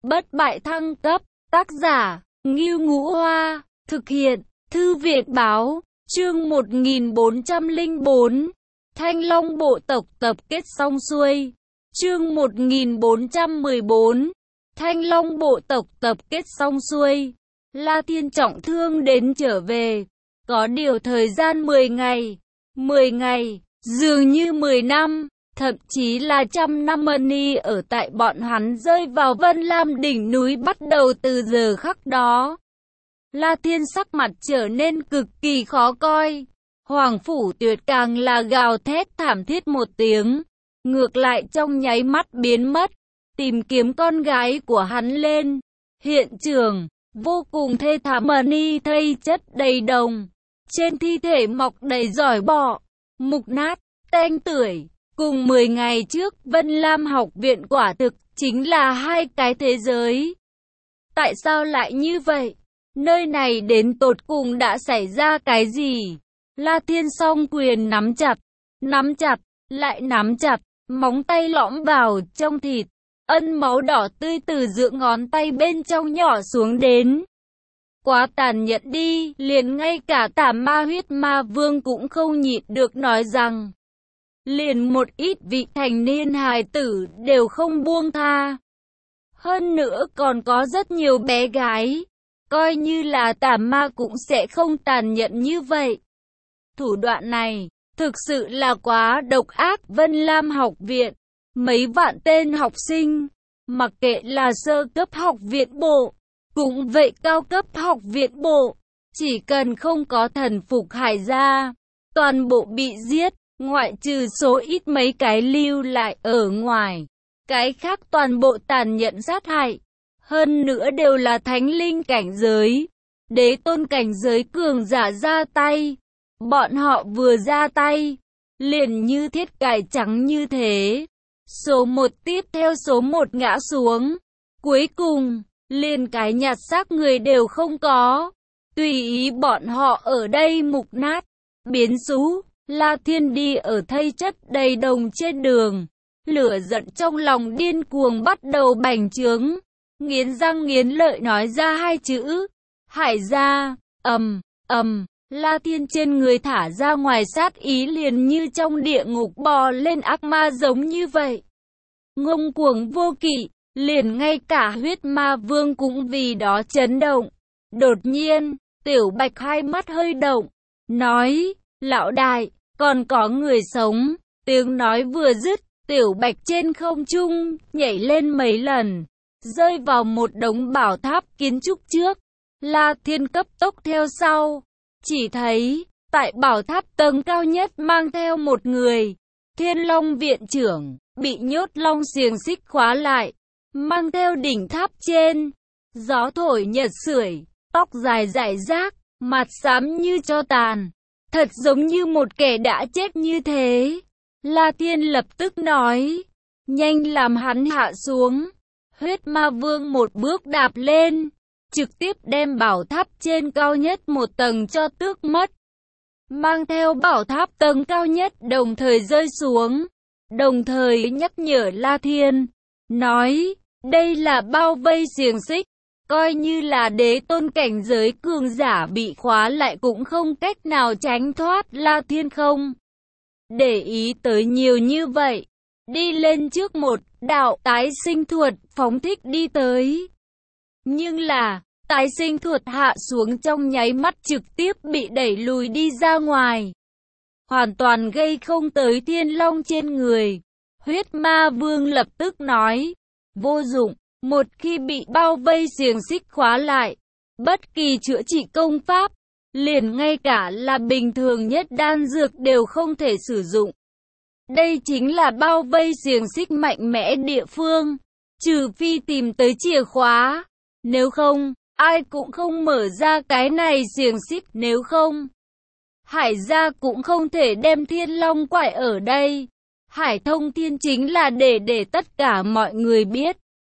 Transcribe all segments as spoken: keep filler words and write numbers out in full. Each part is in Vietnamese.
Bất bại thăng cấp, tác giả, Ngưu Ngũ Hoa, thực hiện, Thư viện báo, chương một nghìn bốn trăm lẻ bốn, Thanh Long bộ tộc tập kết xong xuôi, chương một nghìn bốn trăm mười bốn, Thanh Long bộ tộc tập kết xong xuôi, La Thiên trọng thương đến trở về, có điều thời gian mười ngày, mười ngày, dường như mười năm, thậm chí là trăm năm money ở tại bọn hắn rơi vào Vân Lam đỉnh núi bắt đầu từ giờ khắc đó. La Thiên sắc mặt trở nên cực kỳ khó coi. Hoàng Phủ Tuyệt càng là gào thét thảm thiết một tiếng, ngược lại trong nháy mắt biến mất, tìm kiếm con gái của hắn lên. Hiện trường, vô cùng thê thảm, money thây chất đầy đồng, trên thi thể mọc đầy giỏi bọ, mục nát, tanh tưởi. Cùng mười ngày trước, Vân Lam học viện quả thực chính là hai cái thế giới. Tại sao lại như vậy? Nơi này đến tột cùng đã xảy ra cái gì? La Thiên song quyền nắm chặt, nắm chặt, lại nắm chặt, móng tay lõm vào trong thịt, ân máu đỏ tươi từ giữa ngón tay bên trong nhỏ xuống đến. Quá tàn nhẫn đi, liền ngay cả tà ma huyết ma vương cũng không nhịn được nói rằng, liền một ít vị thành niên hài tử đều không buông tha. Hơn nữa còn có rất nhiều bé gái, coi như là tà ma cũng sẽ không tàn nhẫn như vậy. Thủ đoạn này, thực sự là quá độc ác. Vân Lam học viện, mấy vạn tên học sinh, mặc kệ là sơ cấp học viện bộ, cũng vậy cao cấp học viện bộ, chỉ cần không có thần phục Hải gia, toàn bộ bị giết, ngoại trừ số ít mấy cái lưu lại ở ngoài. Cái khác toàn bộ tàn nhẫn sát hại, hơn nữa đều là thánh linh cảnh giới, đế tôn cảnh giới cường giả ra tay. Bọn họ vừa ra tay, liền như thiết cải trắng như thế. Số một tiếp theo số một ngã xuống. Cuối cùng, liền cái nhặt xác người đều không có. Tùy ý bọn họ ở đây mục nát, biến xú. La Thiên đi ở thây chất đầy đồng trên đường. Lửa giận trong lòng điên cuồng bắt đầu bành trướng. Nghiến răng nghiến lợi nói ra hai chữ. Hải gia, ầm, ầm. La Thiên trên người thả ra ngoài sát ý liền như trong địa ngục bò lên ác ma giống như vậy. Ngông cuồng vô kỵ, liền ngay cả huyết ma vương cũng vì đó chấn động. Đột nhiên, Tiểu Bạch hai mắt hơi động, nói, lão đại, còn có người sống. Tiếng nói vừa dứt, Tiểu Bạch trên không trung, nhảy lên mấy lần, rơi vào một đống bảo tháp kiến trúc trước. La Thiên cấp tốc theo sau. Chỉ thấy, tại bảo tháp tầng cao nhất mang theo một người, Thiên Long viện trưởng, bị nhốt long xiềng xích khóa lại, mang theo đỉnh tháp trên, gió thổi nhật sưởi, tóc dài rải rác, mặt xám như tro tàn, thật giống như một kẻ đã chết như thế. La Thiên lập tức nói, nhanh làm hắn hạ xuống. Huyết ma vương một bước đạp lên, trực tiếp đem bảo tháp trên cao nhất một tầng cho tước mất. Mang theo bảo tháp tầng cao nhất đồng thời rơi xuống, đồng thời nhắc nhở La Thiên, nói, đây là bao vây xiềng xích, coi như là đế tôn cảnh giới cường giả bị khóa lại cũng không cách nào tránh thoát. La Thiên không để ý tới nhiều như vậy, đi lên trước một đạo tái sinh thuật phóng thích đi tới. Nhưng là, tái sinh thuật hạ xuống trong nháy mắt trực tiếp bị đẩy lùi đi ra ngoài. Hoàn toàn gây không tới Thiên Long trên người. Huyết ma vương lập tức nói, vô dụng, một khi bị bao vây xiềng xích khóa lại, bất kỳ chữa trị công pháp, liền ngay cả là bình thường nhất đan dược đều không thể sử dụng. Đây chính là bao vây xiềng xích mạnh mẽ địa phương, trừ phi tìm tới chìa khóa, nếu không, ai cũng không mở ra cái này xiềng xích. Nếu không, Hải gia cũng không thể đem Thiên Long quải ở đây. Hải thông thiên chính là để để tất cả mọi người biết,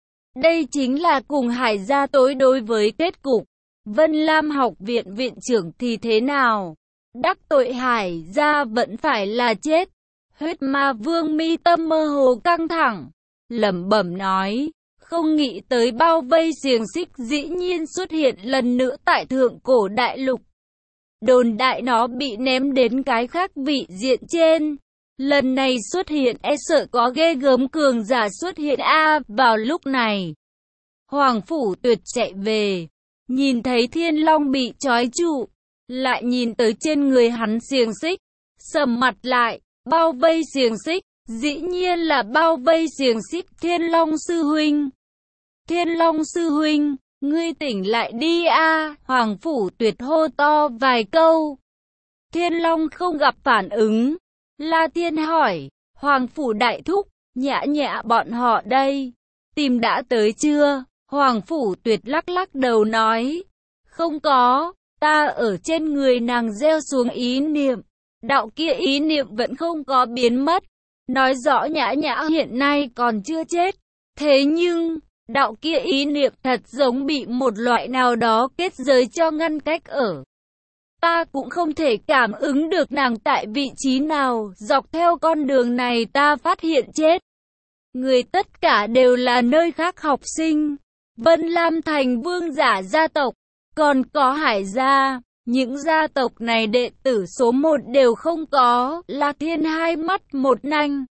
đây chính là cùng Hải gia tối đối với kết cục. Vân Lam học viện viện trưởng thì thế nào? Đắc tội Hải gia vẫn phải là chết. Huyết ma vương mi tâm mơ hồ căng thẳng, lẩm bẩm nói, không nghĩ tới bao vây xiềng xích dĩ nhiên xuất hiện lần nữa tại thượng cổ đại lục. Đồn đại nó bị ném đến cái khác vị diện trên. Lần này xuất hiện e sợ có ghê gớm cường giả xuất hiện a. Vào lúc này, Hoàng Phủ Tuyệt chạy về, nhìn thấy Thiên Long bị trói trụ, lại nhìn tới trên người hắn xiềng xích, sầm mặt lại. Bao vây xiềng xích, dĩ nhiên là bao vây xiềng xích Thiên Long sư huynh. Thiên Long sư huynh, ngươi tỉnh lại đi a. Hoàng Phủ Tuyệt hô to vài câu. Thiên Long không gặp phản ứng. La Thiên hỏi, Hoàng Phủ đại thúc, Nhã Nhã bọn họ đây, tìm đã tới chưa? Hoàng Phủ Tuyệt lắc lắc đầu nói, không có, ta ở trên người nàng gieo xuống ý niệm, đạo kia ý niệm vẫn không có biến mất, nói rõ Nhã Nhã hiện nay còn chưa chết, thế nhưng, đạo kia ý niệm thật giống bị một loại nào đó kết giới cho ngăn cách ở. Ta cũng không thể cảm ứng được nàng tại vị trí nào, dọc theo con đường này ta phát hiện chết. Người tất cả đều là nơi khác học sinh. Vân Lam Thành vương giả gia tộc, còn có Hải gia, những gia tộc này đệ tử số một đều không có. La Thiên hai mắt một nanh,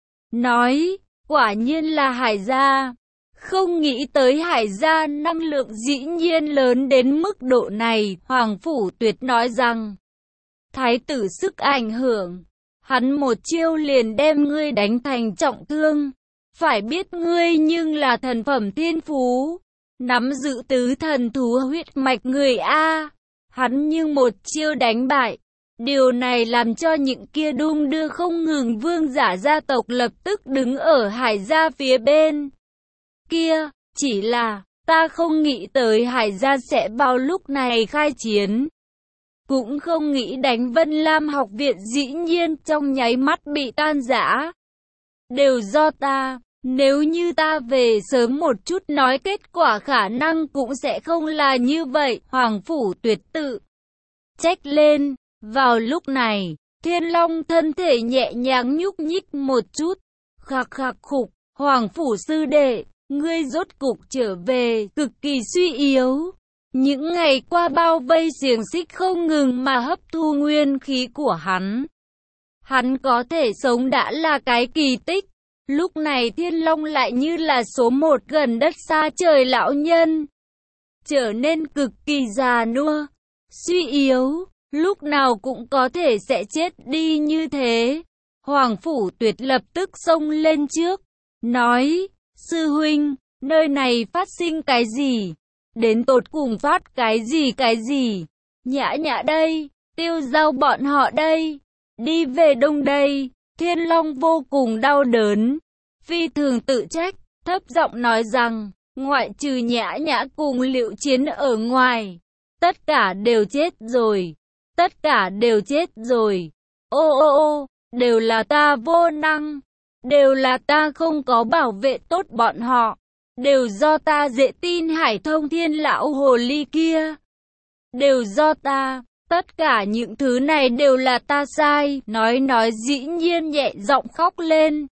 nói, quả nhiên là Hải gia. Không nghĩ tới Hải gia năng lượng dĩ nhiên lớn đến mức độ này. Hoàng Phủ Tuyệt nói rằng, thái tử sức ảnh hưởng, hắn một chiêu liền đem ngươi đánh thành trọng thương. Phải biết ngươi nhưng là thần phẩm thiên phú, nắm giữ tứ thần thú huyết mạch người A. Hắn nhưng một chiêu đánh bại. Điều này làm cho những kia đung đưa không ngừng vương giả gia tộc lập tức đứng ở Hải gia phía bên kia. Chỉ là, ta không nghĩ tới Hải gia sẽ vào lúc này khai chiến. Cũng không nghĩ đánh Vân Lam học viện dĩ nhiên trong nháy mắt bị tan rã. Đều do ta, nếu như ta về sớm một chút nói kết quả khả năng cũng sẽ không là như vậy. Hoàng Phủ Tuyệt tự trách lên. Vào lúc này, Thiên Long thân thể nhẹ nhàng nhúc nhích một chút. Khạc khạc khục, Hoàng Phủ sư đệ, ngươi rốt cục trở về, cực kỳ suy yếu. Những ngày qua bao vây xiềng xích không ngừng mà hấp thu nguyên khí của hắn. Hắn có thể sống đã là cái kỳ tích. Lúc này Thiên Long lại như là số một gần đất xa trời lão nhân. Trở nên cực kỳ già nua, suy yếu, lúc nào cũng có thể sẽ chết đi như thế. Hoàng Phủ Tuyệt lập tức xông lên trước, nói, sư huynh, nơi này phát sinh cái gì? Đến tột cùng phát cái gì cái gì? Nhã Nhã đây, Tiêu Giao bọn họ đây, đi về đông đây. Thiên Long vô cùng đau đớn, phi thường tự trách, thấp giọng nói rằng, ngoại trừ Nhã Nhã cùng Liệu Chiến ở ngoài, tất cả đều chết rồi, tất cả đều chết rồi. Ô ô ô, đều là ta vô năng, đều là ta không có bảo vệ tốt bọn họ, đều do ta dễ tin Hải Thông Thiên lão hồ ly kia, đều do ta. Tất cả những thứ này đều là ta sai. Nói nói dĩ nhiên nhẹ giọng khóc lên.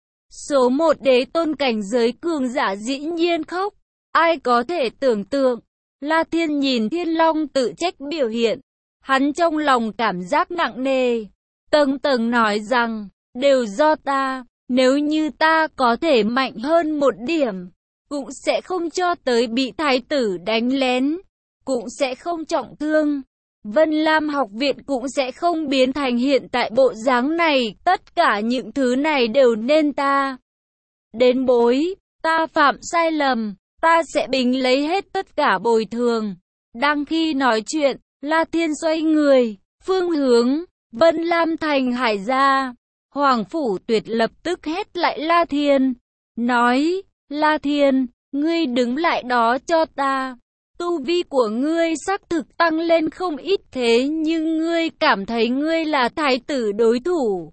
Số một đế tôn cảnh giới cường giả dĩ nhiên khóc. Ai có thể tưởng tượng. La Thiên nhìn Thiên Long tự trách biểu hiện. Hắn trong lòng cảm giác nặng nề. Tầng tầng nói rằng, đều do ta. Nếu như ta có thể mạnh hơn một điểm, cũng sẽ không cho tới bị thái tử đánh lén, cũng sẽ không trọng thương. Vân Lam học viện cũng sẽ không biến thành hiện tại bộ dáng này. Tất cả những thứ này đều nên ta đến bối. Ta phạm sai lầm, ta sẽ bình lấy hết tất cả bồi thường. Đang khi nói chuyện, La Thiên xoay người, phương hướng Vân Lam thành Hải gia. Hoàng Phủ Tuyệt lập tức hét lại La Thiên, nói, La Thiên, ngươi đứng lại đó cho ta. Tu vi của ngươi xác thực tăng lên không ít, thế nhưng ngươi cảm thấy ngươi là thái tử đối thủ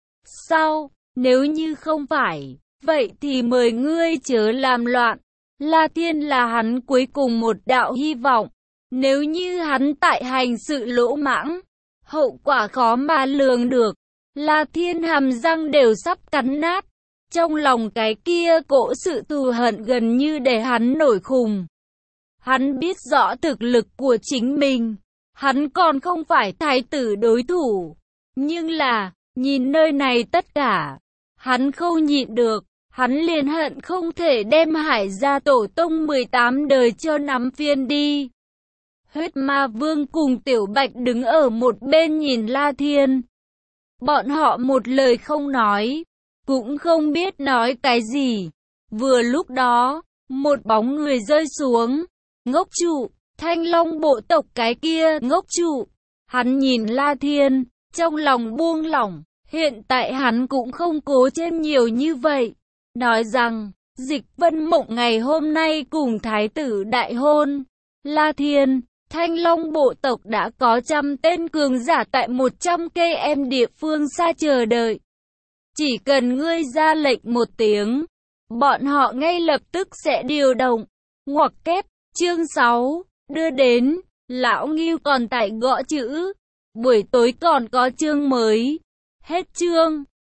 sao? Nếu như không phải, vậy thì mời ngươi chớ làm loạn. La Thiên là hắn cuối cùng một đạo hy vọng. Nếu như hắn tại hành sự lỗ mãng, hậu quả khó mà lường được. La Thiên hàm răng đều sắp cắn nát. Trong lòng cái kia cỗ sự thù hận gần như để hắn nổi khùng. Hắn biết rõ thực lực của chính mình. Hắn còn không phải thái tử đối thủ. Nhưng là, nhìn nơi này tất cả, hắn không nhịn được. Hắn liền hận không thể đem Hải gia tổ tông mười tám đời cho nắm phiên đi. Huyết Ma Vương cùng Tiểu Bạch đứng ở một bên nhìn La Thiên. Bọn họ một lời không nói, cũng không biết nói cái gì. Vừa lúc đó, một bóng người rơi xuống. Ngốc trụ, Thanh Long bộ tộc cái kia, ngốc trụ. Hắn nhìn La Thiên, trong lòng buông lỏng. Hiện tại hắn cũng không cố thêm nhiều như vậy. Nói rằng, Dịch Vân Mộng ngày hôm nay cùng Thái tử đại hôn. La Thiên, Thanh Long bộ tộc đã có trăm tên cường giả tại một trăm cây em địa phương xa chờ đợi. Chỉ cần ngươi ra lệnh một tiếng, bọn họ ngay lập tức sẽ điều động. Ngoặc kép, chương sáu, đưa đến, lão Ngưu còn tại gõ chữ. Buổi tối còn có chương mới. Hết chương.